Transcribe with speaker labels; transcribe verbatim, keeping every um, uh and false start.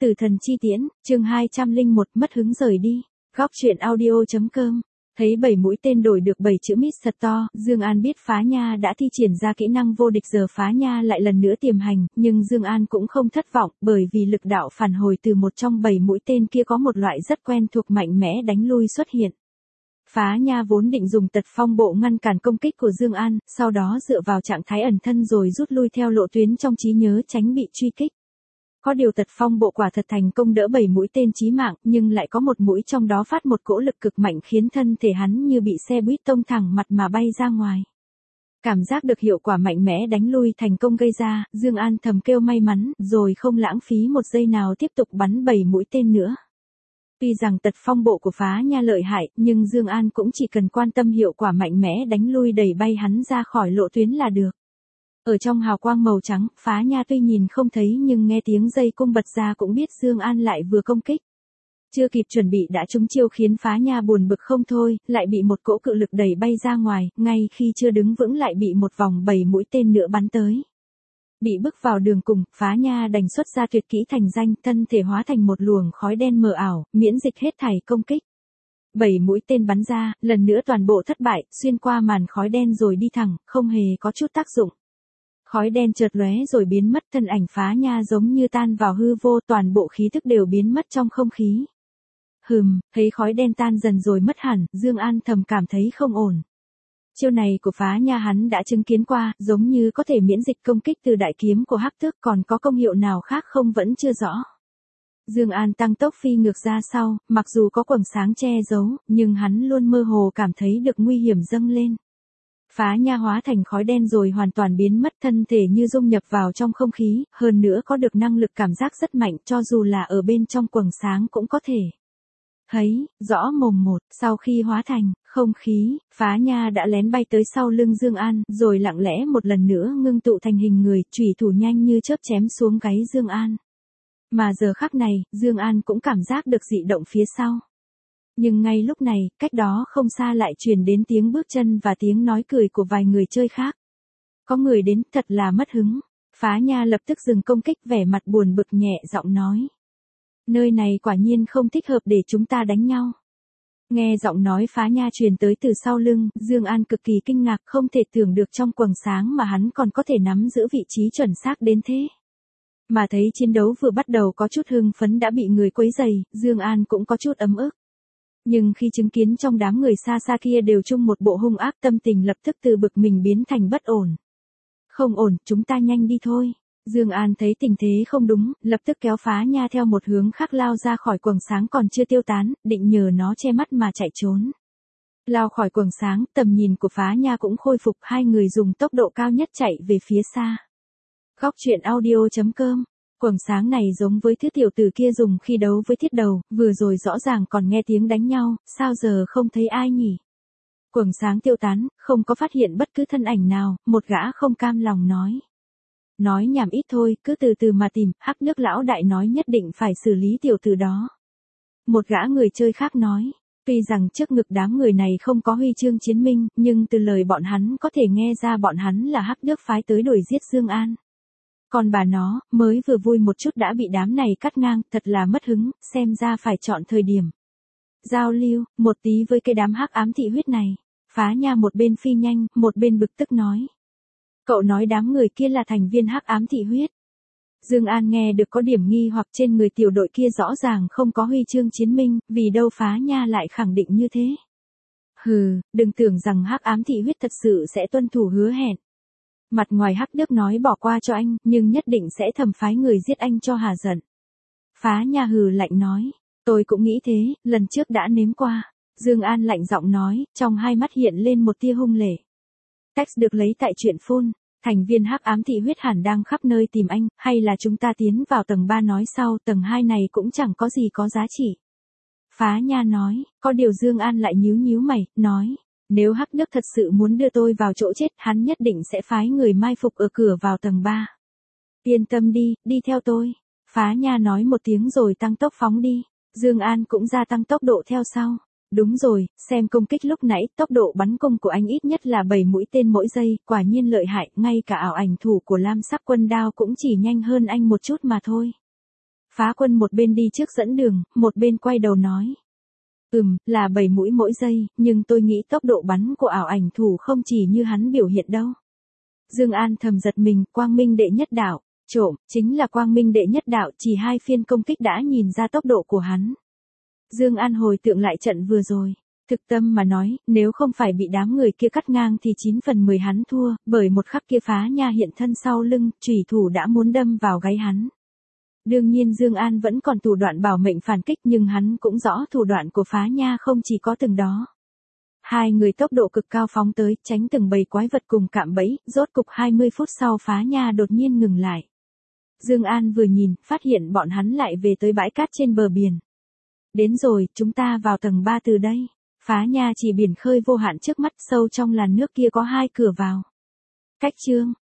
Speaker 1: Tử thần chi tiễn, chương hai trăm lẻ một mất hứng rời đi. Góc truyện audio.com. Thấy bảy mũi tên đổi được bảy chữ mít thật to, Dương An biết Phá Nha đã thi triển ra kỹ năng vô địch, giờ Phá Nha lại lần nữa tiềm hành, nhưng Dương An cũng không thất vọng, bởi vì lực đạo phản hồi từ một trong bảy mũi tên kia có một loại rất quen thuộc mạnh mẽ đánh lui xuất hiện. Phá Nha vốn định dùng tật phong bộ ngăn cản công kích của Dương An, sau đó dựa vào trạng thái ẩn thân rồi rút lui theo lộ tuyến trong trí nhớ tránh bị truy kích. Có điều tật phong bộ quả thật thành công đỡ bảy mũi tên chí mạng, nhưng lại có một mũi trong đó phát một cỗ lực cực mạnh khiến thân thể hắn như bị xe buýt tông thẳng mặt mà bay ra ngoài. Cảm giác được hiệu quả mạnh mẽ đánh lui thành công gây ra, Dương An thầm kêu may mắn, rồi không lãng phí một giây nào tiếp tục bắn bảy mũi tên nữa. Tuy rằng tật phong bộ của Phá Nha lợi hại, nhưng Dương An cũng chỉ cần quan tâm hiệu quả mạnh mẽ đánh lui đẩy bay hắn ra khỏi lộ tuyến là được. Ở trong hào quang màu trắng, Phá Nha tuy nhìn không thấy nhưng nghe tiếng dây cung bật ra cũng biết Dương An lại vừa công kích. Chưa kịp chuẩn bị đã trúng chiêu khiến Phá Nha buồn bực không thôi, lại bị một cỗ cự lực đẩy bay ra ngoài, ngay khi chưa đứng vững lại bị một vòng bảy mũi tên nữa bắn tới. Bị bước vào đường cùng, Phá Nha đành xuất ra tuyệt kỹ thành danh, thân thể hóa thành một luồng khói đen mờ ảo, miễn dịch hết thảy công kích. Bảy mũi tên bắn ra, lần nữa toàn bộ thất bại, xuyên qua màn khói đen rồi đi thẳng, không hề có chút tác dụng. Khói đen chợt lóe rồi biến mất, thân ảnh Phá Nha giống như tan vào hư vô, toàn bộ khí tức đều biến mất trong không khí. Hừm, thấy khói đen tan dần rồi mất hẳn, Dương An thầm cảm thấy không ổn. Chiêu này của Phá Nha hắn đã chứng kiến qua, giống như có thể miễn dịch công kích từ đại kiếm của Hắc Tước, còn có công hiệu nào khác không vẫn chưa rõ. Dương An tăng tốc phi ngược ra sau, mặc dù có quầng sáng che giấu, nhưng hắn luôn mơ hồ cảm thấy được nguy hiểm dâng lên. Phá Nha hóa thành khói đen rồi hoàn toàn biến mất, thân thể như dung nhập vào trong không khí, hơn nữa có được năng lực cảm giác rất mạnh, cho dù là ở bên trong quầng sáng cũng có thể thấy rõ mồm một. Sau khi hóa thành không khí, Phá Nha đã lén bay tới sau lưng Dương An, rồi lặng lẽ một lần nữa ngưng tụ thành hình người, chủy thủ nhanh như chớp chém xuống gáy Dương An. Mà giờ khắc này, Dương An cũng cảm giác được dị động phía sau. Nhưng ngay lúc này, cách đó không xa lại truyền đến tiếng bước chân và tiếng nói cười của vài người chơi khác. Có người đến, thật là mất hứng. Phá Nha lập tức dừng công kích, vẻ mặt buồn bực nhẹ giọng nói. Nơi này quả nhiên không thích hợp để chúng ta đánh nhau. Nghe giọng nói Phá Nha truyền tới từ sau lưng, Dương An cực kỳ kinh ngạc, không thể tưởng được trong quầng sáng mà hắn còn có thể nắm giữ vị trí chuẩn xác đến thế. Mà thấy chiến đấu vừa bắt đầu có chút hưng phấn đã bị người quấy rầy, Dương An cũng có chút ấm ức. Nhưng khi chứng kiến trong đám người xa xa kia đều chung một bộ hung ác, tâm tình lập tức từ bực mình biến thành bất ổn. Không ổn, chúng ta nhanh đi thôi. Dương An thấy tình thế không đúng, lập tức kéo Phá Nha theo một hướng khác lao ra khỏi quầng sáng còn chưa tiêu tán, định nhờ nó che mắt mà chạy trốn. Lao khỏi quầng sáng, tầm nhìn của Phá Nha cũng khôi phục, hai người dùng tốc độ cao nhất chạy về phía xa. Góc truyện audio.com. Quầng sáng này giống với thứ tiểu tử kia dùng khi đấu với thiết đầu, vừa rồi rõ ràng còn nghe tiếng đánh nhau, sao giờ không thấy ai nhỉ? Quầng sáng tiêu tán, không có phát hiện bất cứ thân ảnh nào, một gã không cam lòng nói. Nói nhảm ít thôi, cứ từ từ mà tìm, Hắc Nước lão đại nói nhất định phải xử lý tiểu tử đó. Một gã người chơi khác nói, tuy rằng trước ngực đám người này không có huy chương chiến minh, nhưng từ lời bọn hắn có thể nghe ra bọn hắn là Hắc Nước phái tới đuổi giết Dương An. Còn bà nó, mới vừa vui một chút đã bị đám này cắt ngang, thật là mất hứng, xem ra phải chọn thời điểm giao lưu một tí với cái đám hắc ám thị huyết này. Phá Nha một bên phi nhanh, một bên bực tức nói. Cậu nói đám người kia là thành viên hắc ám thị huyết. Dương An nghe được có điểm nghi hoặc, trên người tiểu đội kia rõ ràng không có huy chương chiến minh, vì đâu Phá Nha lại khẳng định như thế. Hừ, đừng tưởng rằng hắc ám thị huyết thật sự sẽ tuân thủ hứa hẹn. Mặt ngoài Hắc Đức nói bỏ qua cho anh, nhưng nhất định sẽ thẩm phái người giết anh cho hà giận. Phá Nha hừ lạnh nói, tôi cũng nghĩ thế, lần trước đã nếm qua. Dương An lạnh giọng nói, trong hai mắt hiện lên một tia hung lệ. Text được lấy tại truyện phun, thành viên hắc ám thị huyết hẳn đang khắp nơi tìm anh, hay là chúng ta tiến vào tầng ba nói sau, tầng hai này cũng chẳng có gì có giá trị. Phá Nha nói, có điều Dương An lại nhíu nhíu mày, nói. Nếu Hắc Nước thật sự muốn đưa tôi vào chỗ chết, hắn nhất định sẽ phái người mai phục ở cửa vào tầng ba. Yên tâm đi, đi theo tôi. Phá Nha nói một tiếng rồi tăng tốc phóng đi. Dương An cũng gia tăng tốc độ theo sau. Đúng rồi, xem công kích lúc nãy, tốc độ bắn cung của anh ít nhất là bảy mũi tên mỗi giây, quả nhiên lợi hại, ngay cả ảo ảnh thủ của Lam Sắc Quân Đao cũng chỉ nhanh hơn anh một chút mà thôi. Phá Quân một bên đi trước dẫn đường, một bên quay đầu nói. Ừm, là bảy mũi mỗi giây, nhưng tôi nghĩ tốc độ bắn của ảo ảnh thủ không chỉ như hắn biểu hiện đâu. Dương An thầm giật mình, Quang Minh đệ nhất đạo, trộm, chính là Quang Minh đệ nhất đạo, chỉ hai phiên công kích đã nhìn ra tốc độ của hắn. Dương An hồi tưởng lại trận vừa rồi, thực tâm mà nói, nếu không phải bị đám người kia cắt ngang thì chín phần mười hắn thua, bởi một khắc kia Phá Nha hiện thân sau lưng, chủy thủ đã muốn đâm vào gáy hắn. Đương nhiên Dương An vẫn còn thủ đoạn bảo mệnh phản kích, nhưng hắn cũng rõ thủ đoạn của Phá Nha không chỉ có từng đó. Hai người tốc độ cực cao phóng tới, tránh từng bầy quái vật cùng cạm bẫy, rốt cục hai mươi phút sau Phá Nha đột nhiên ngừng lại. Dương An vừa nhìn, phát hiện bọn hắn lại về tới bãi cát trên bờ biển. Đến rồi, chúng ta vào tầng ba từ đây. Phá Nha chỉ biển khơi vô hạn trước mắt, sâu trong làn nước kia có hai cửa vào. Cách chương